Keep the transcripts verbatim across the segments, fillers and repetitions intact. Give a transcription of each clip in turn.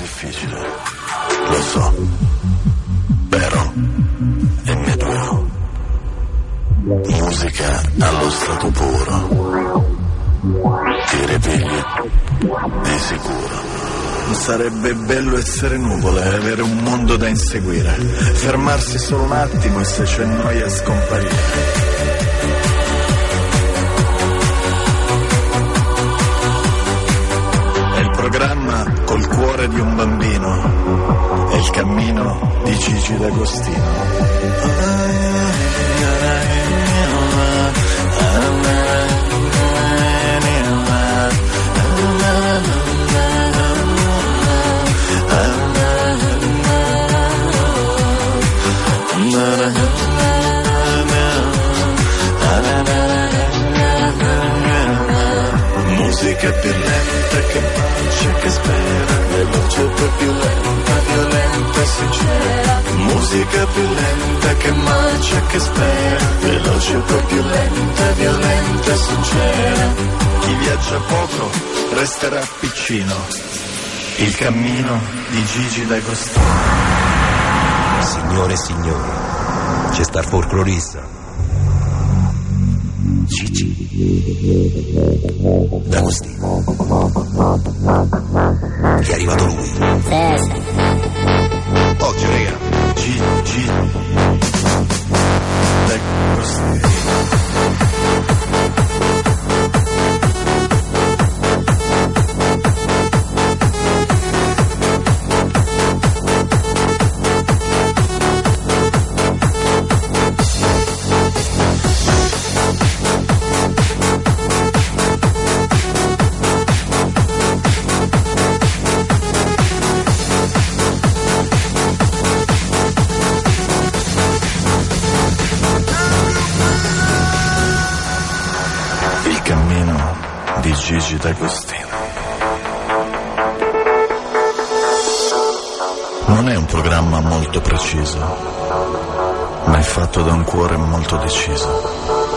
difficile, lo so, però è mio. Musica allo stato puro, ti ripigli di sicuro. Sarebbe bello essere nuvole e avere un mondo da inseguire, fermarsi solo un attimo e se c'è noia scomparire. È il programma col cuore di un bambino, è il cammino di Gigi D'Agostino. Musica più lenta che bacia, che spera, veloce poi più lenta, violenta e sincera. Musica più lenta che bacia, che spera, veloce poi più lenta, violenta e sincera. Chi viaggia poco resterà piccino. Il cammino di Gigi D'Agostino. Signore e signori, c'è sta il folclorista Gigi D'Agostino. È arrivato lui. Sì, sì. Oggi, raga, Gigi D'Agostino. Gigi D'Agostino. Non è un programma molto preciso, ma è fatto da un cuore molto deciso.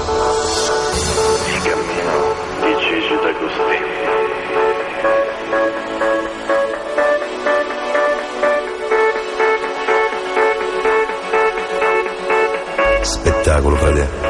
Il cammino di Gigi D'Agostino. Spettacolo, fratello.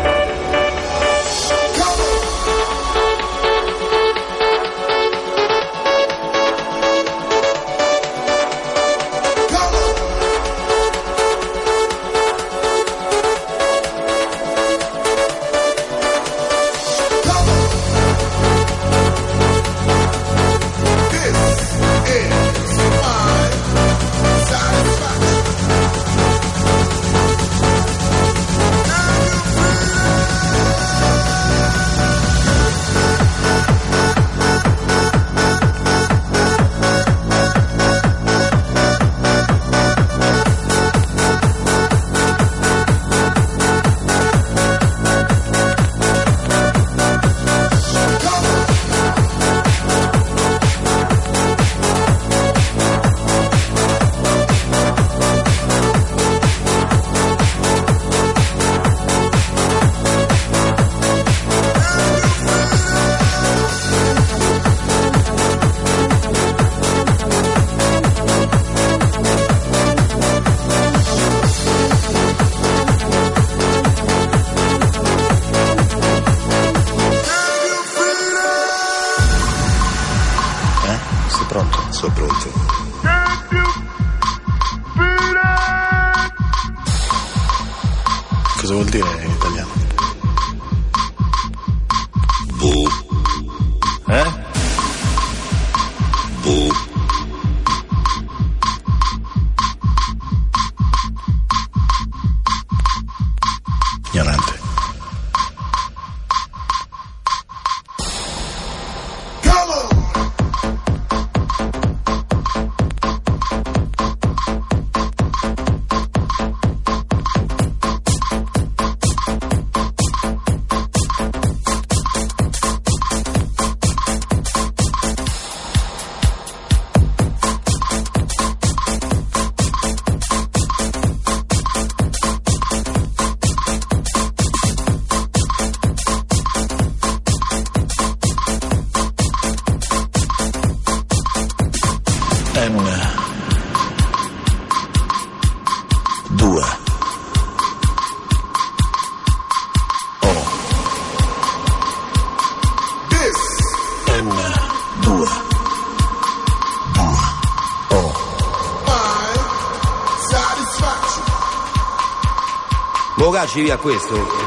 Cosa vuol dire in italiano? Bu. Eh? Bu. Ignorante. M due O M due O Bocacci via questo.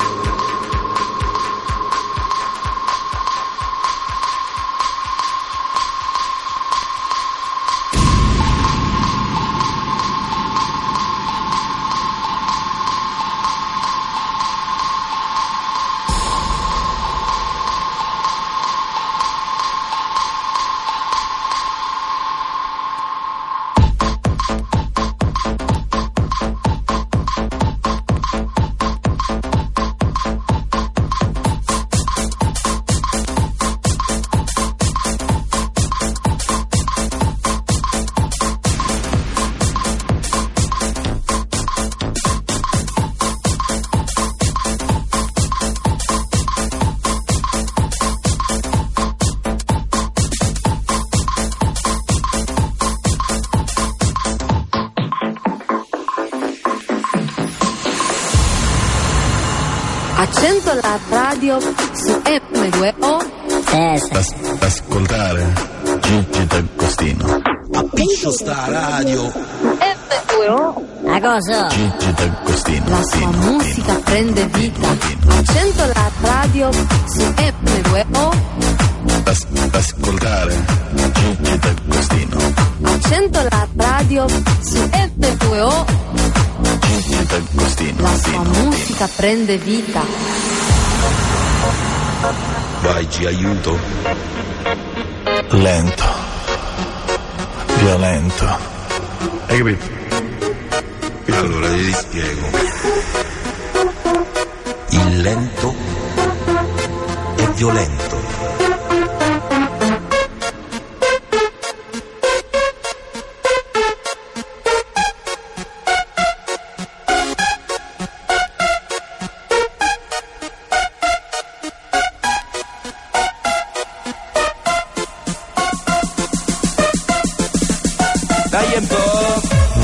Accento la radio su M due O. Eh, sì. As- ascoltare Gigi D'Agostino. Appiscio sta radio. M due O. La cosa? Gigi D'Agostino. La sua musica prende vita. Accento la radio su M due O. As- ascoltare Gigi D'Agostino. Accento la radio su M due O. Gigi D'Agostino. La sua musica prende vita. Vai, ci aiuto. Lento, violento. Hai capito? Allora ti spiego. Il lento è violento. Dai un po'.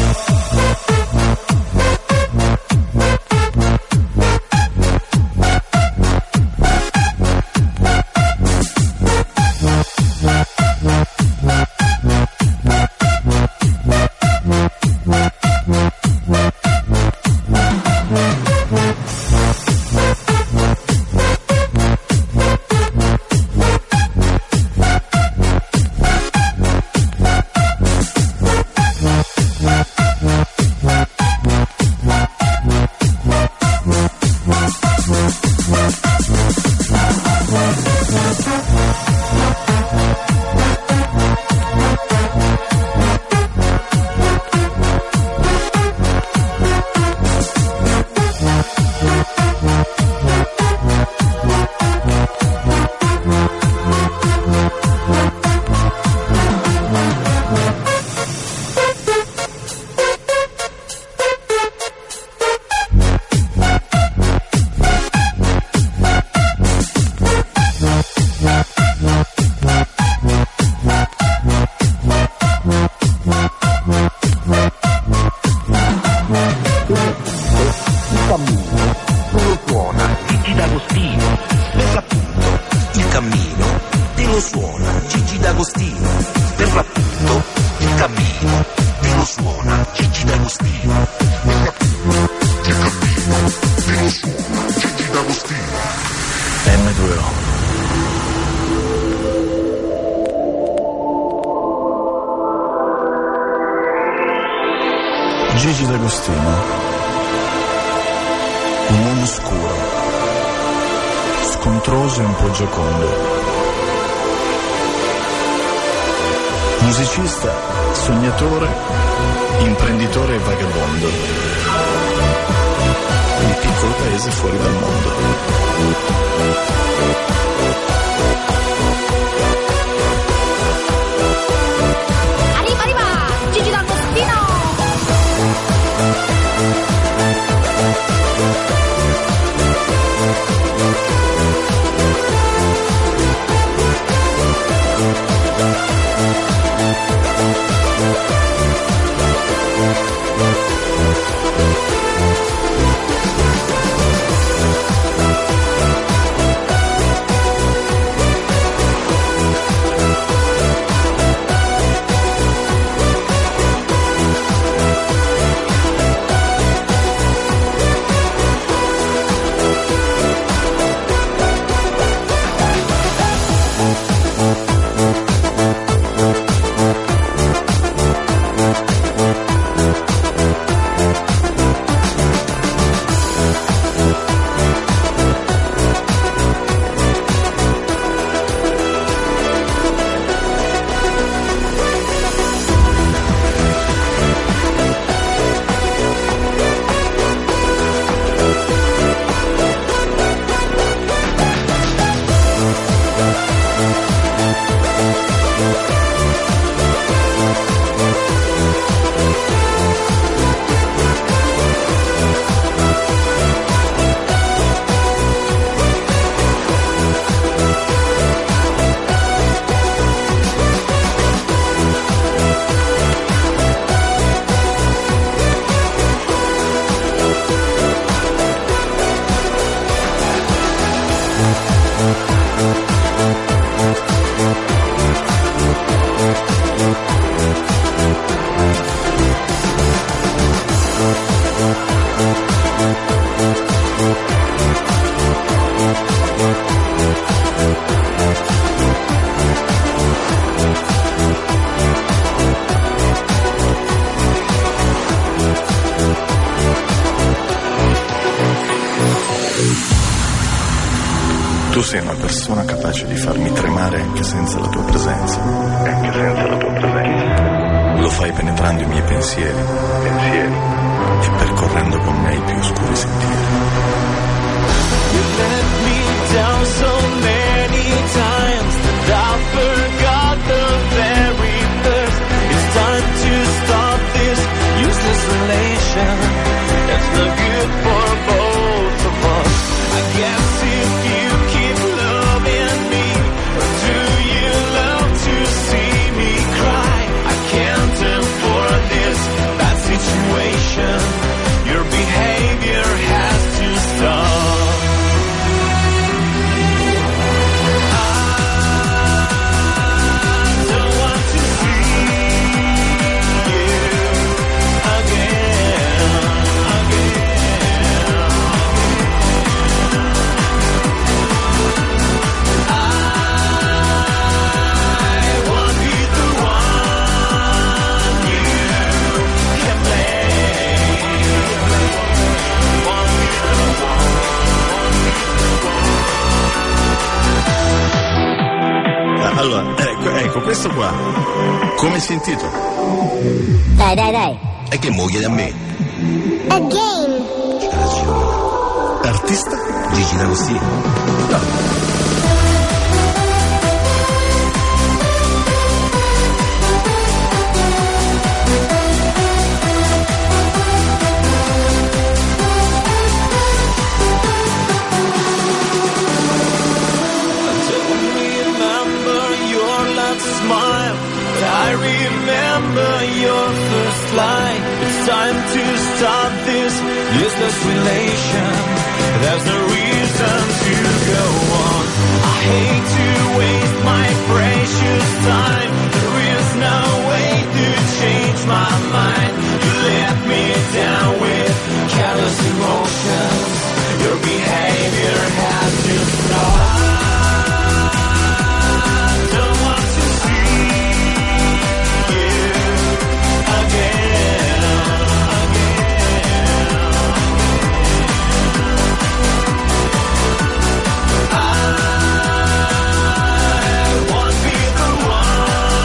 Gigi D'Agostino. Un uomo scuro, scontroso e un po' giocondo. Musicista, sognatore, imprenditore e vagabondo. Il piccolo paese fuori dal mondo. Arriva, arriva! Gigi D'Agostino! Thank you. Tu sei una persona capace di farmi tremare anche senza la tua presenza. Anche senza la tua presenza. Lo fai penetrando i miei pensieri. Pensieri. E percorrendo con me i più oscuri sentieri. You let me down so many times that I forgot the very first. It's time to stop this useless relation. That's not good for both of us. I guess if you keep loving me, or do you love to see me cry? I can't afford this bad situation. Your behavior has to stop. Allora, ecco, ecco, questo qua, come si intitola? Dai, dai, dai. E che moglie da me? Again. Artista? Gigi D'Agostino. No. I remember your first line. It's time to stop this useless relation. There's no reason to go on. I hate to waste my precious time. There is no way to change my mind. You let me down with careless emotions. Your behavior has to stop. I won't be the one.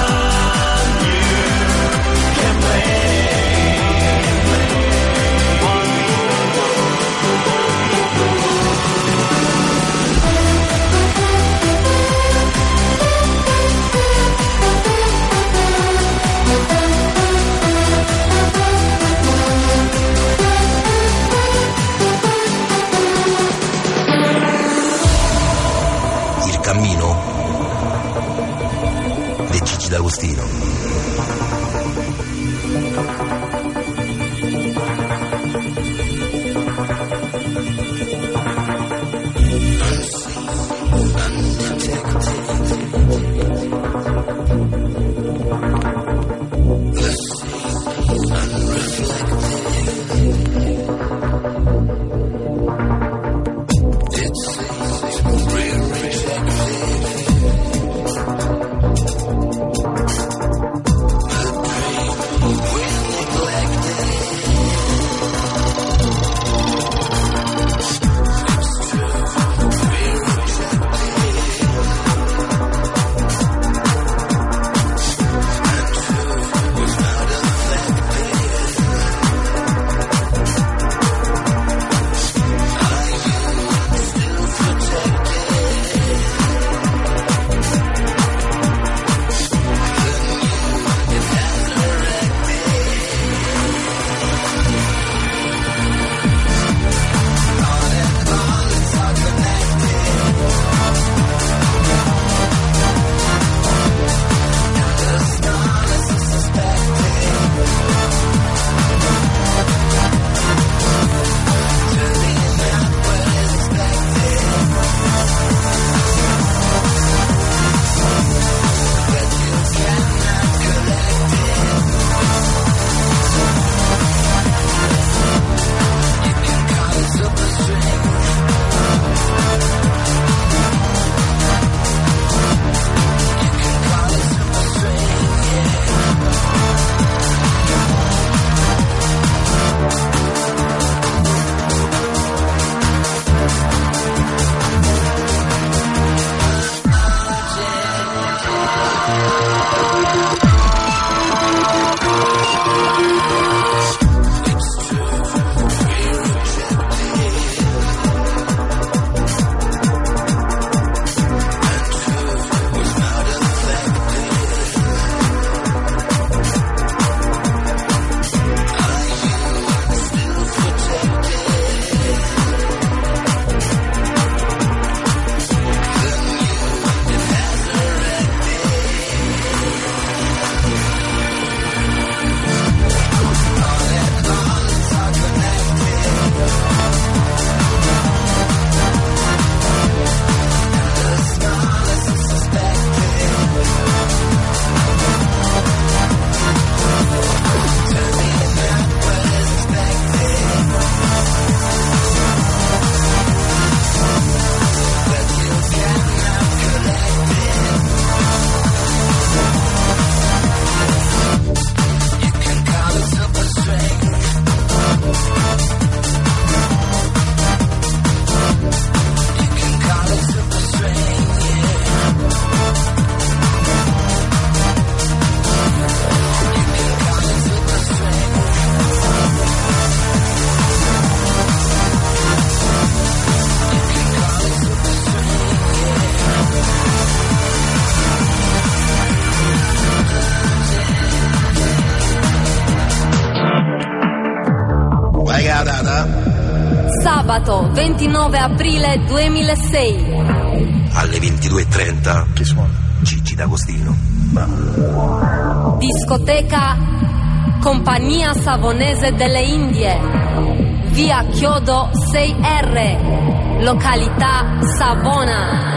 Lega. Sabato ventinove aprile duemilasei. Alle ventidue e trenta. Chi suona? Gigi D'Agostino. Bravo. Discoteca Compagnia Savonese delle Indie. Via Chiodo sei R. Località Savona.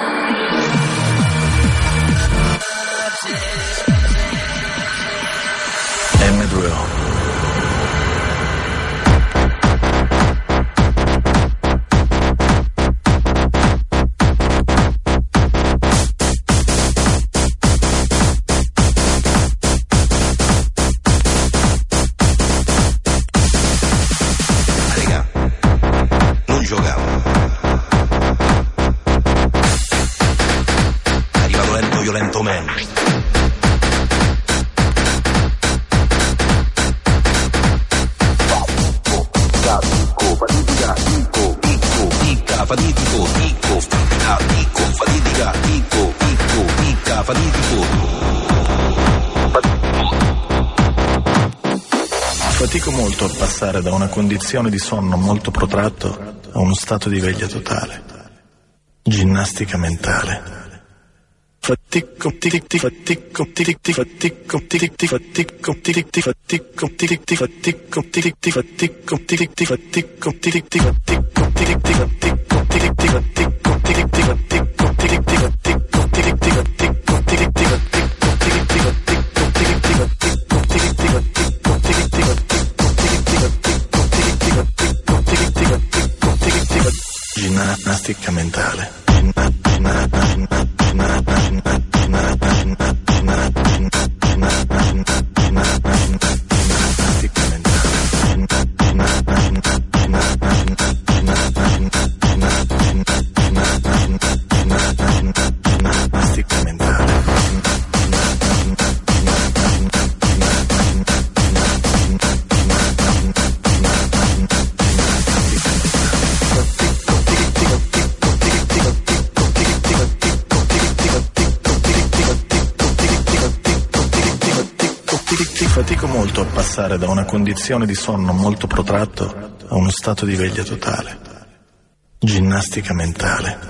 emme due o. Fatico molto a passare da una condizione di sonno molto protratto a uno stato di veglia totale. Ginnastica mentale. Fatico, tic, fatico, tic, fatico, tic, fatico, tic, fatico, tic, fatico, tic, fatico, tic, fatico, tic, fatico, tic, fatico, tic, fatico, tic, fatico, tic, ginnastica mentale. Fatico molto a passare da una condizione di sonno molto protratto a uno stato di veglia totale. Ginnastica mentale.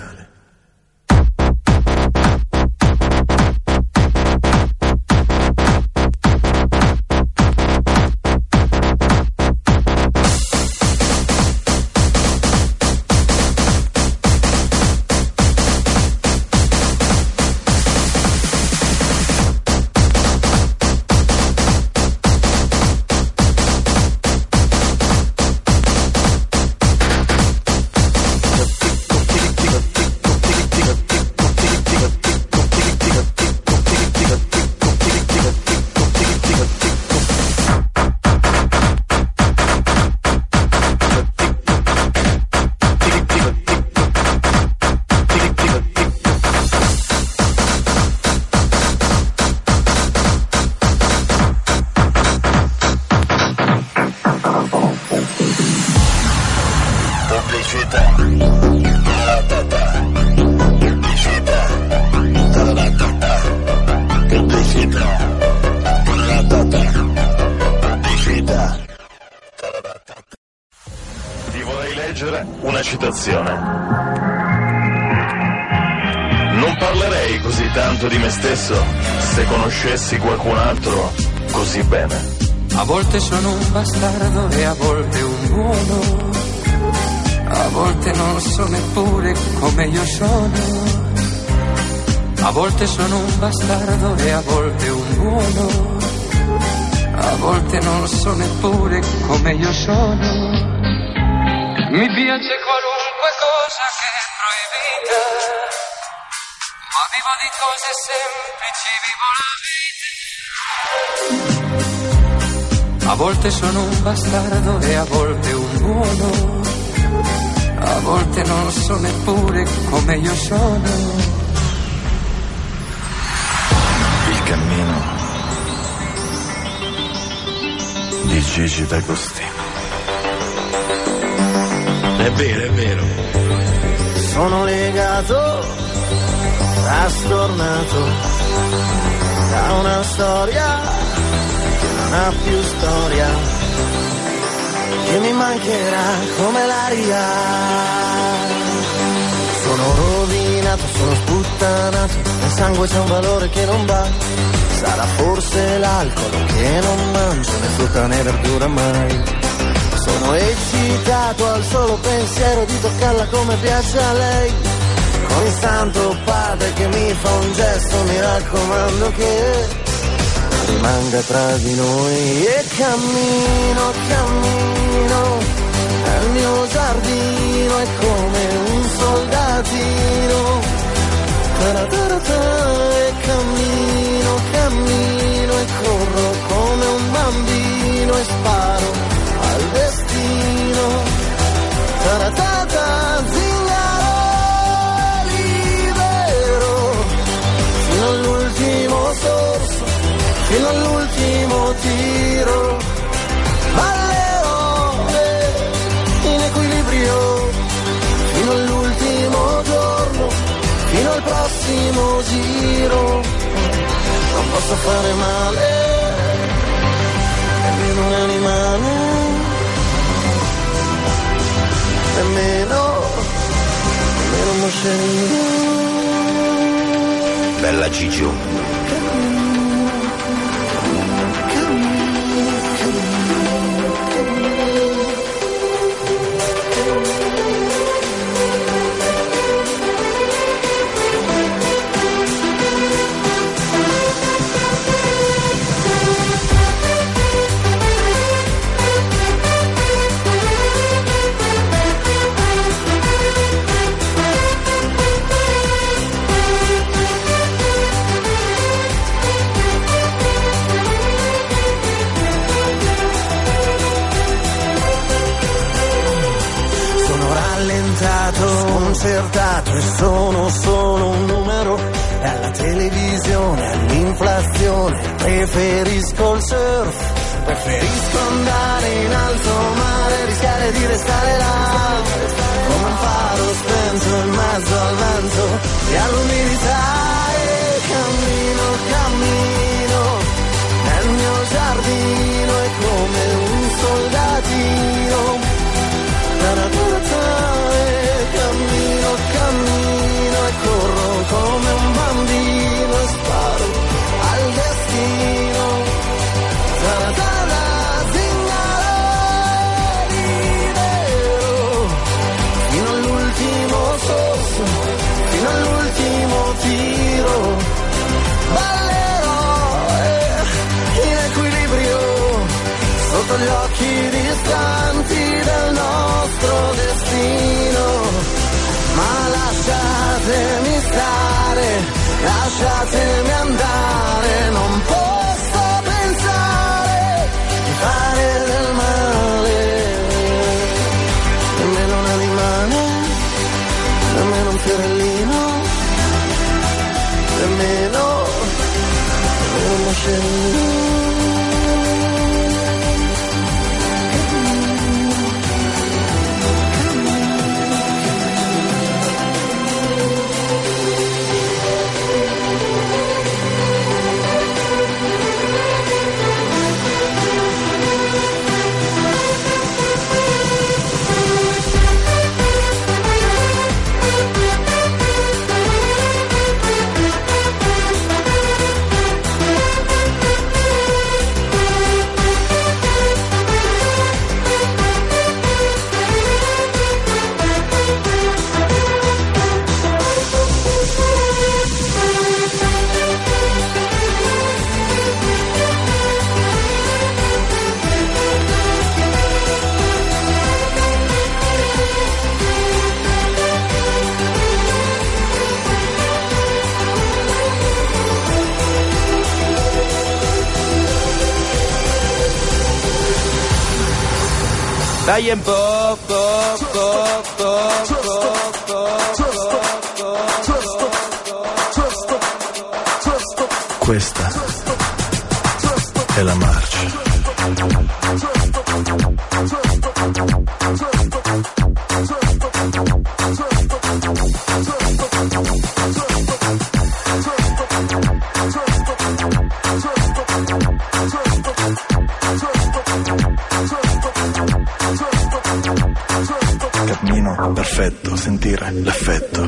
Una citazione. Non parlerei così tanto di me stesso se conoscessi qualcun altro così bene. A volte sono un bastardo e a volte un buono. A volte non so neppure come io sono. A volte sono un bastardo e a volte un buono. A volte non so neppure come io sono. Mi piace qualunque cosa che è proibita, ma vivo di cose semplici, vivo la vita. A volte sono un bastardo e a volte un buono. A volte non so neppure come io sono. Il cammino di Gigi D'Agostino. È vero, è vero. Sono legato, trastornato da una storia che non ha più storia, che mi mancherà come l'aria. Sono rovinato, sono sputtanato, nel sangue c'è un valore che non va. Sarà forse l'alcol che non mangio, né frutta né verdura mai. Sono eccitato al solo pensiero di toccarla come piace a lei. Con il santo padre che mi fa un gesto, mi raccomando che rimanga tra di noi. E cammino, cammino, nel mio giardino è come un soldatino. Taratata, e cammino, cammino e corro come un bambino e sparo al destino. Taratata, zingaro libero, fino all'ultimo sorso, fino all'ultimo tiro. Ballerò eh, in equilibrio, fino all'ultimo giorno, fino al prossimo giro. Non posso fare male, nemmeno un animale, nemmeno, nemmeno un moscerino. Bella Gigio. Sconcertato e sono solo un numero, e alla televisione, all'inflazione preferisco il surf, preferisco andare in alto mare, rischiare di restare là come un faro spento in mezzo al vento e all'umidità. E cammino, cammino nel mio giardino è come un soldatino. Cammino, cammino e corro come un bambino e sparo al destino. Taratana, zingaro libero, fino all'ultimo sorso, fino all'ultimo tiro. Ballerò eh, in equilibrio, sotto gli occhi distanti del nostro destino. Ma lasciatemi stare, lasciatemi andare, non posso pensare di fare del male. Nemmeno un animale, nemmeno un fiorellino, nemmeno, nemmeno un moscerino. Dai un po', po', po', po', po'. Questa è la marcia. cammino perfetto, sentire l'effetto.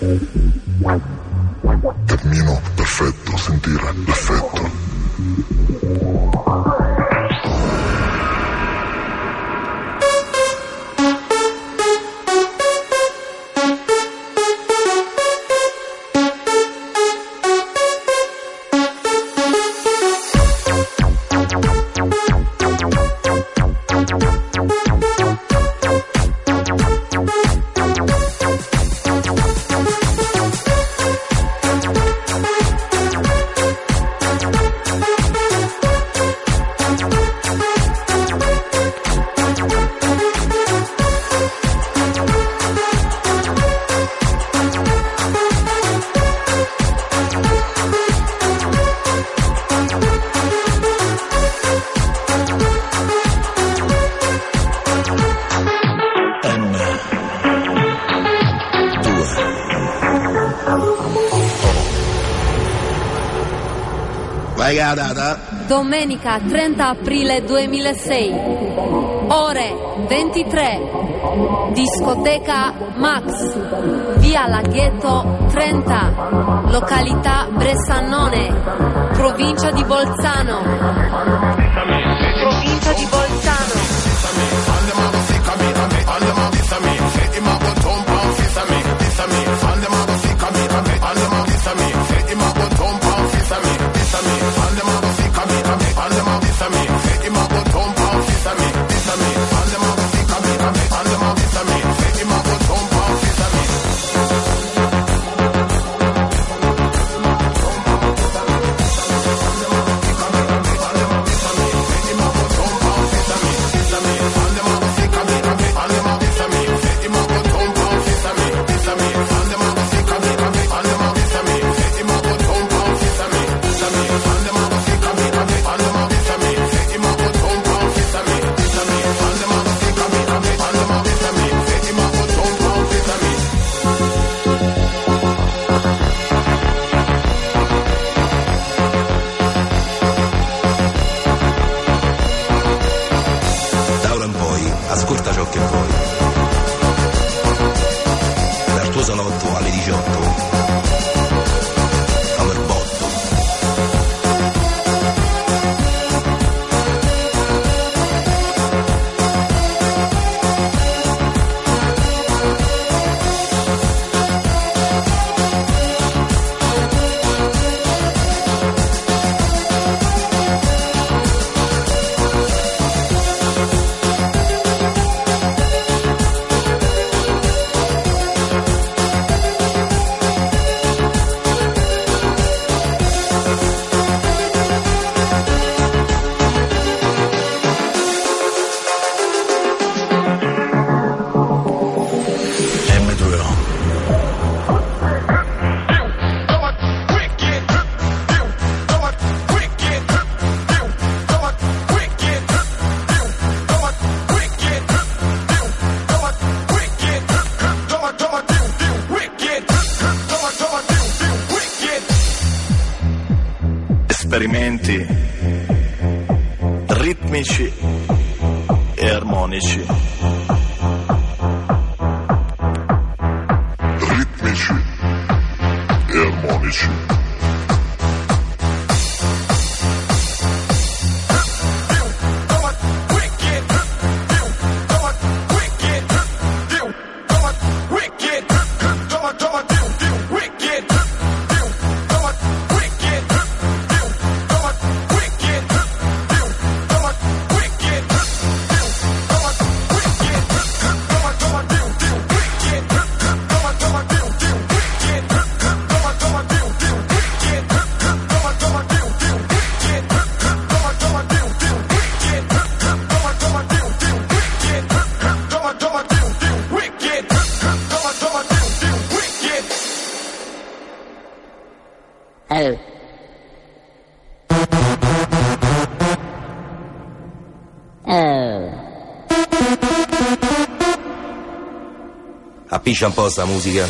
Cammino perfetto, sentire l'effetto. Domenica trenta aprile duemilasei, ore ventitré, discoteca Max, via Laghetto trenta, località Bressanone, provincia di Bolzano. Provincia di Bolzano. Esperimenti ritmici e armonici. Ritmici e armonici. Appiscia un po' sta musica.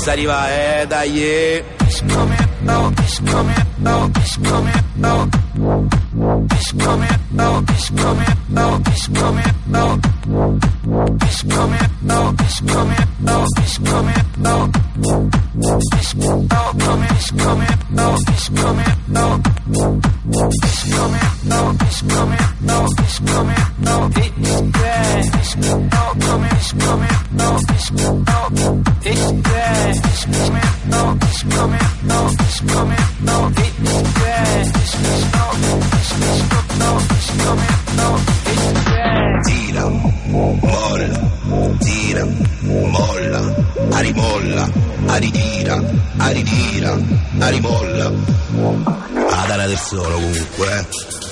possa arrivare, eh, dai. It's coming out, it's coming out, it's coming out. It's coming out, it's coming out, it's coming out. It's coming out, it's coming out, it's coming out. It's out, coming, it's coming out, it's coming out. It's coming out, it's coming out, it's coming out. It's there, it's out, coming, it's coming out, it's out. It's there, it's coming out, it's coming out, it's coming out. It's there, it's out, it's out, it's coming out. It's there. Tira, molla, tira, molla, arimolla, aritira, aritira, arimolla. Adana del solo comunque, eh.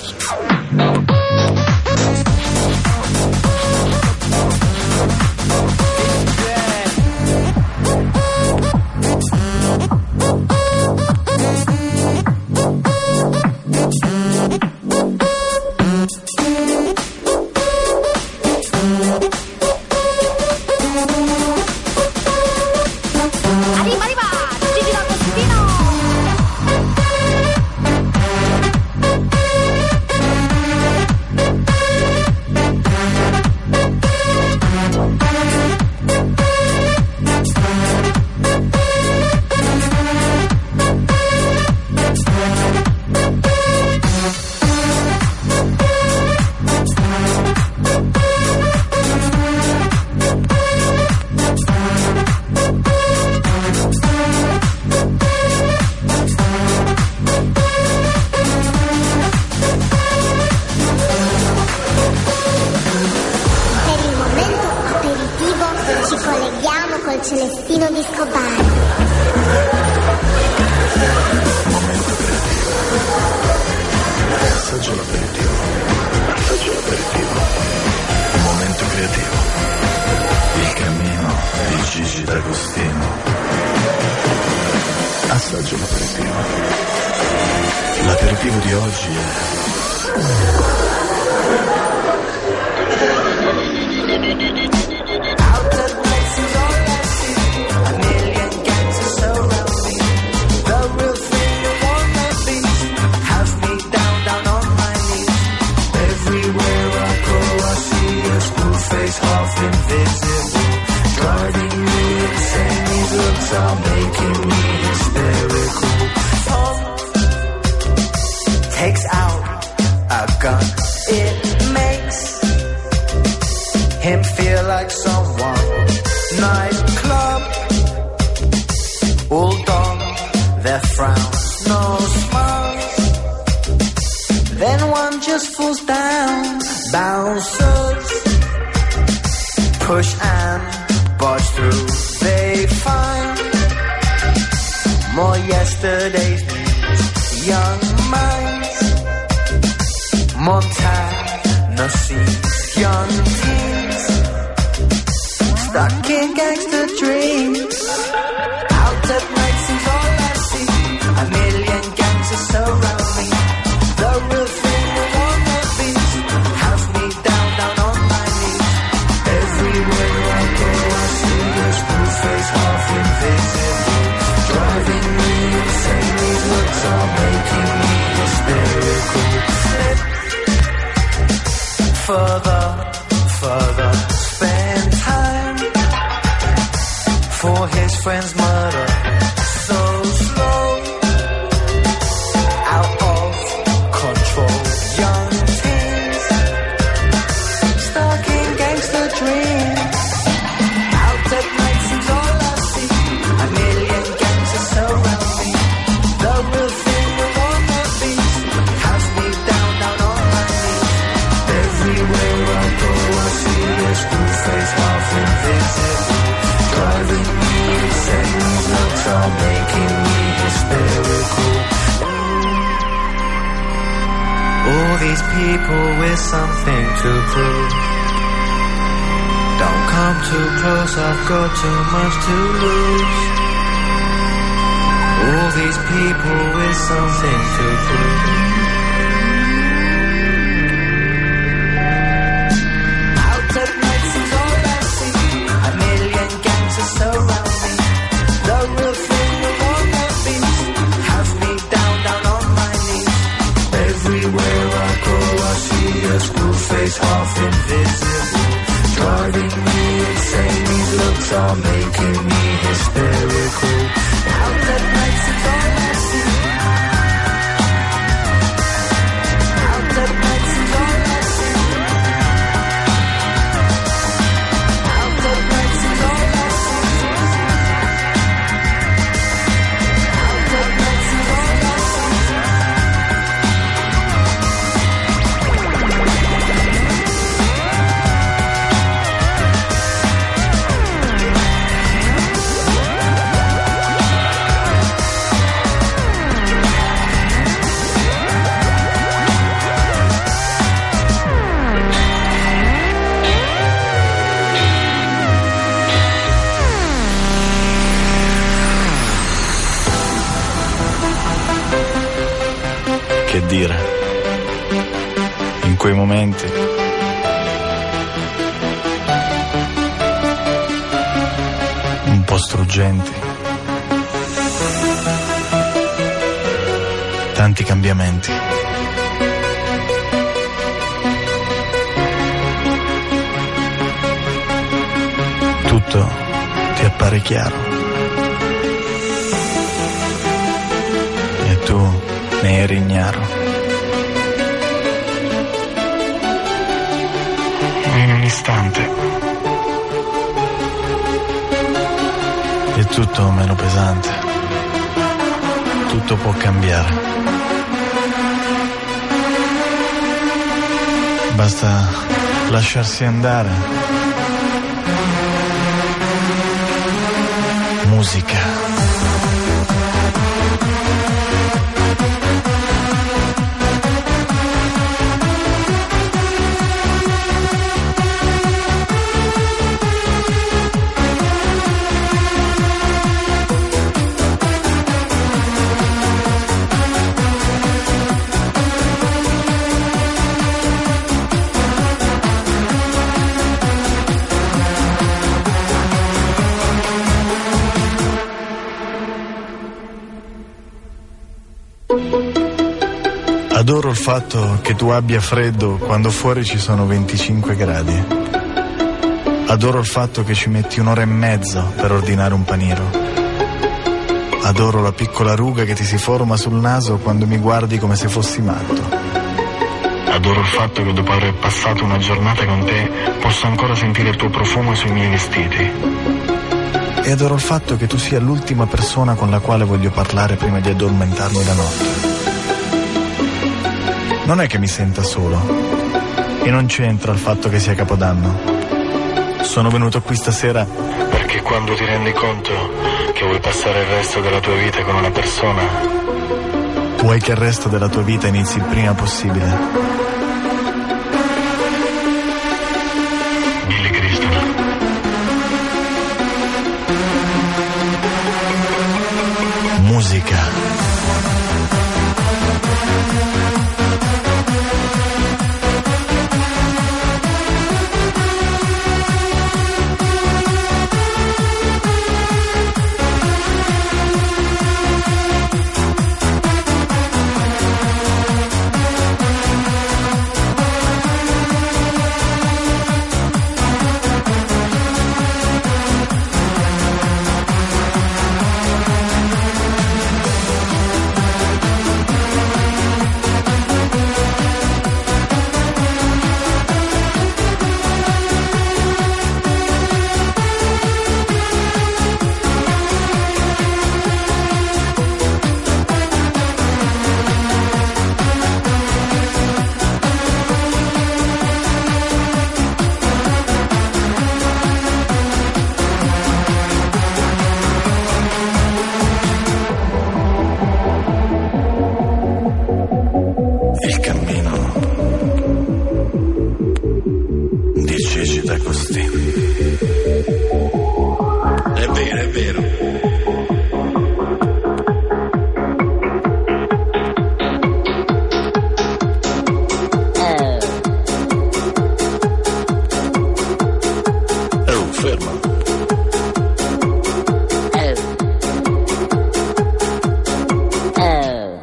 Celestino Discobari. Assaggio l'aperitivo. Assaggio l'aperitivo. Un momento creativo. Il cammino di Gigi D'Agostino. Assaggio l'aperitivo. L'aperitivo di oggi è... Are making me hysterical. Tom takes out a gun. It makes him feel like someone. Nightclub, all don their frowns, no smiles. Then one just falls down. Bouncers push and barge through. They find more yesterday's news, young minds. Montana sees young teens stuck in gangster dreams. Out at night seems all I see. A million gangsters surround me. The real thing I wanna be has me down, down on my knees. Everywhere I go I see a school face half invisible, driving me insane. These looks are making me hysterical. Slip further, further, spend time for his friend's murder. So slow, out of control. Young teens stuck in gangster dreams. Out at night seems all I see. A million gangsters surround me. The real thing I wanna be has me down, down on my knees. Everywhere I go I see a school face half invisible, driving me insane. These looks are making me hysterical. All these people with something to prove. Don't come too close, I've got too much to lose. All these people with something to prove. Out at night seems all I see. A million gangsters surround me. The invisible, driving me insane. These looks are making me hysterical. Outlet lights is all I see. Outlet lights is all I see. Outlet lights is all I see. Outlet lights is all I see. Che dire, in quei momenti un po' struggenti, tanti cambiamenti. Tutto ti appare chiaro e tu ne eri ignaro. In un istante è tutto meno pesante, tutto può cambiare. Basta lasciarsi andare. Musica. Adoro il fatto che tu abbia freddo quando fuori ci sono venticinque gradi. Adoro il fatto che ci metti un'ora e mezzo per ordinare un panino. Adoro la piccola ruga che ti si forma sul naso quando mi guardi come se fossi matto. Adoro il fatto che dopo aver passato una giornata con te posso ancora sentire il tuo profumo sui miei vestiti. E adoro il fatto che tu sia l'ultima persona con la quale voglio parlare prima di addormentarmi la notte. Non è che mi senta solo, e non c'entra il fatto che sia Capodanno. Sono venuto qui stasera perché quando ti rendi conto che vuoi passare il resto della tua vita con una persona, vuoi che il resto della tua vita inizi il prima possibile. Billy Crystal. Musica.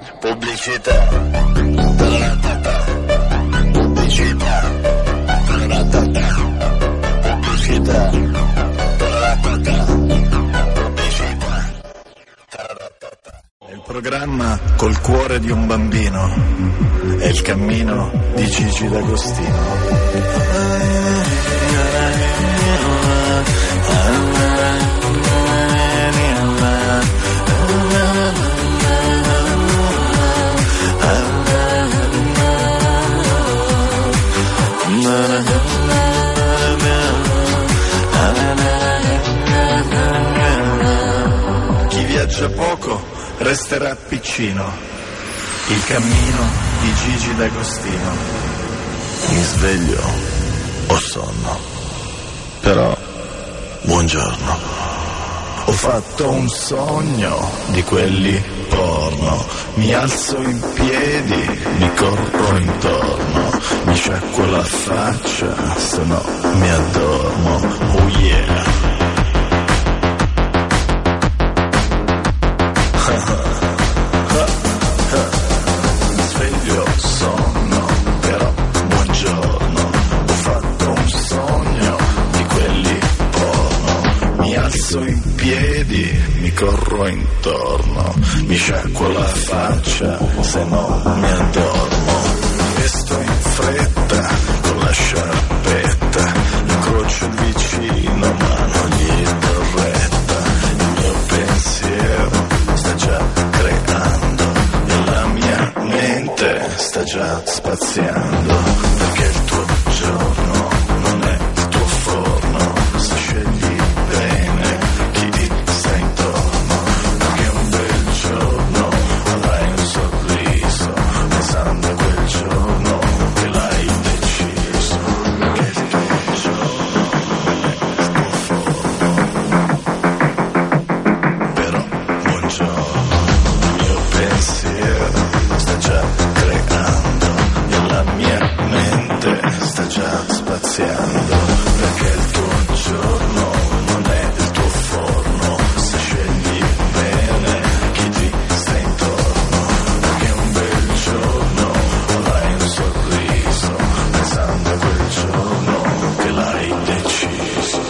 Pubblicità. Pubblicità. programma col cuore di un bambino, è il cammino di Gigi D'Agostino. Chi viaggia poco resterà piccino, il cammino di Gigi D'Agostino. Mi sveglio, ho sonno, però buongiorno. Ho fatto un sogno di quelli porno, mi alzo in piedi, mi corro intorno, mi sciacquo la faccia, se no mi addormo. Oh yeah. Mi sveglio, sonno, però buongiorno. Ho fatto un sogno di quelli porno, mi alzo in piedi, mi corro intorno, mi sciacquo la faccia, se no mi addormo. Mi vesto in fretta con la sciarpetta, incrocio il vicino ma non gli do retta. Il mio pensiero sta già creando e la mia mente sta già spaziando, perché il tuo giorno non è il tuo forno, se scegli bene chi ti sta intorno, perché un bel giorno avrai un sorriso, pensando a quel giorno che l'hai deciso, perché il tuo giorno non è il tuo forno, però buongiorno. Il mio pensiero sta già creando e la mia mente sta già spaziando, perché il tuo giorno non è il tuo forno, se scegli bene chi ti sta intorno, perché un bel giorno avrai un sorriso, pensando a quel giorno che l'hai deciso.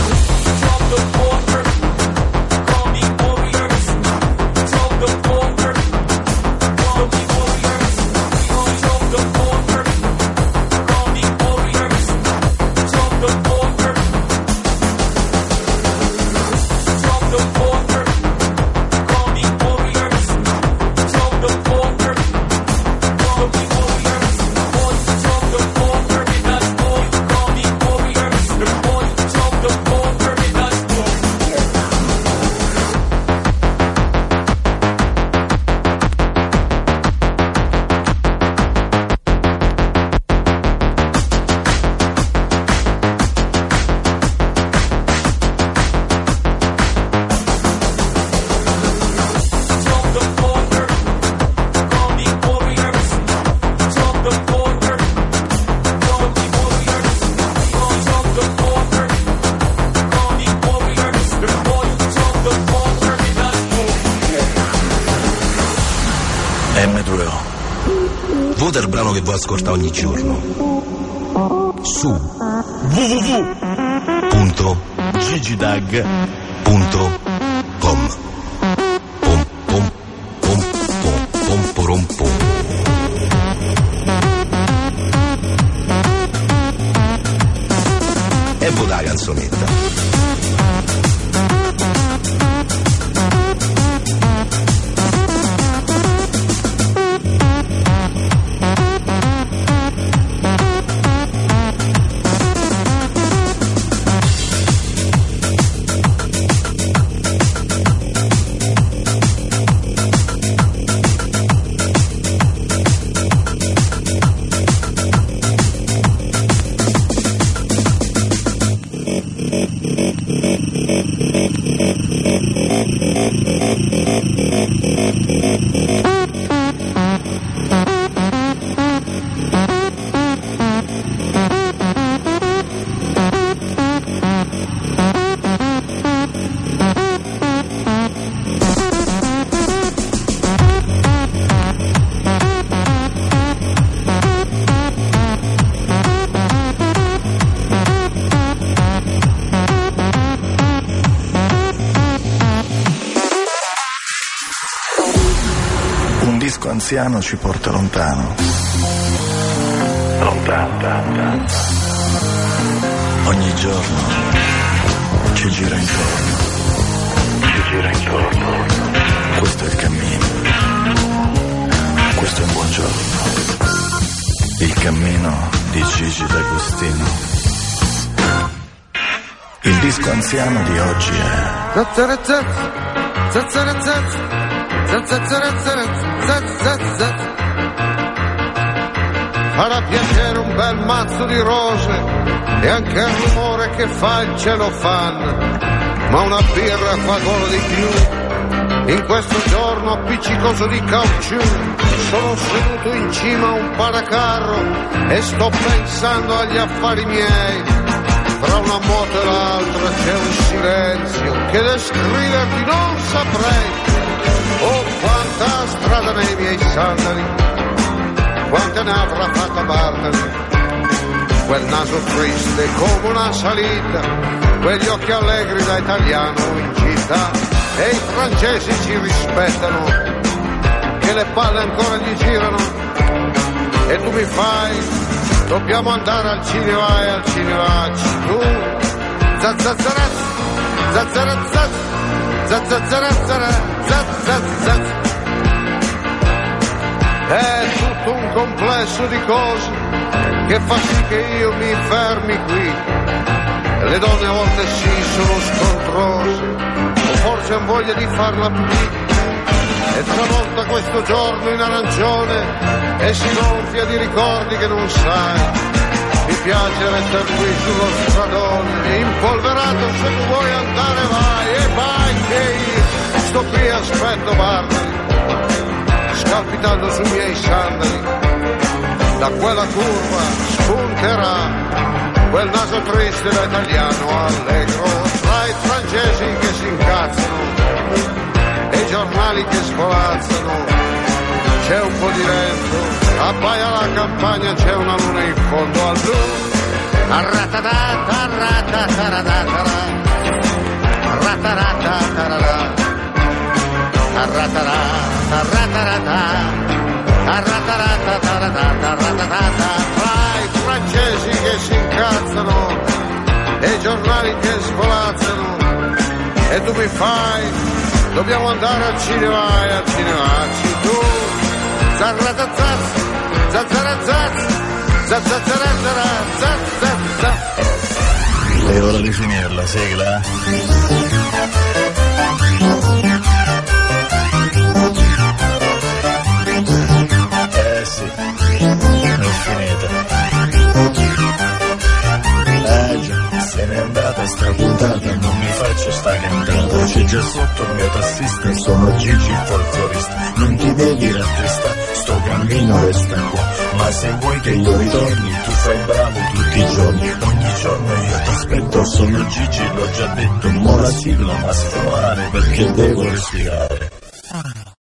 M due O. Vota il brano che vuoi ascoltare ogni giorno su w w w punto gigidag punto com. Pom pom pom pom pom porom pom. E vota la canzonetta. anziano ci porta lontano. Lontano. Ogni giorno ci gira intorno. Ci gira intorno. Questo è il cammino. Questo è un buongiorno. Il cammino di Gigi D'Agostino. Il disco anziano di oggi è farà piacere un bel mazzo di rose e anche il rumore che fa il celofan, ma una birra fa gola di più. In questo giorno appiccicoso di caucciù sono seduto in cima a un paracarro e sto pensando agli affari miei. Tra una moto e l'altra c'è un silenzio che descriverti non saprei. Oh, quanta strada nei miei sandali, quante ne avrà fatta Bartali. Quel naso triste come una salita, quegli occhi allegri da italiano in città. E i francesi ci rispettano, che le palle ancora gli girano. E tu mi fai, dobbiamo andare al cinema e al cinema. Tu, zazzazaraz, zazzarazaz, zazzazarazaz, zazzazaraz. È tutto un complesso di cose che fa sì che io mi fermi qui. Le donne a volte sì sono scontrose, o forse han voglia di farla pulire. E tramonta questo giorno in arancione e si gonfia di ricordi che non sai. Mi piace restare qui sullo stradone, impolverato, se tu vuoi andare vai. E vai che io sto qui e aspetto Bartali, scalpitando sui miei sandali. Da quella curva spunterà quel naso triste da italiano allegro, tra i francesi che si incazzano e i giornali che svolazzano. C'è un po' di vento, appaia la campagna, c'è una luna in fondo al blu. Arratatata, arratataratara, arratataratara, arratarata, arratarata, arratarata, arratatata. Tra i francesi che si incazzano e i giornali che svolazzano. E tu mi fai, dobbiamo andare al cinema e al cinema. Tu, zarratazaz, zazzarazaz, zazzarazaz, zazzarazaz. È ora di finire la sigla. Eh sì, è finita. Eh già, se n'è andata strapuntata, non mi faccio sta cantata. C'è già sotto il mio tassista, sono Gigi il folclorista. Non ti devi rattristare, sto cammino resta qua. Ma se vuoi che io ritorni, tu fai bravo tutti i giorni. Ogni giorno io t'aspetto, sono Gigi, l'ho già detto. Mo' la sigla ma sfumare perché devo respirare.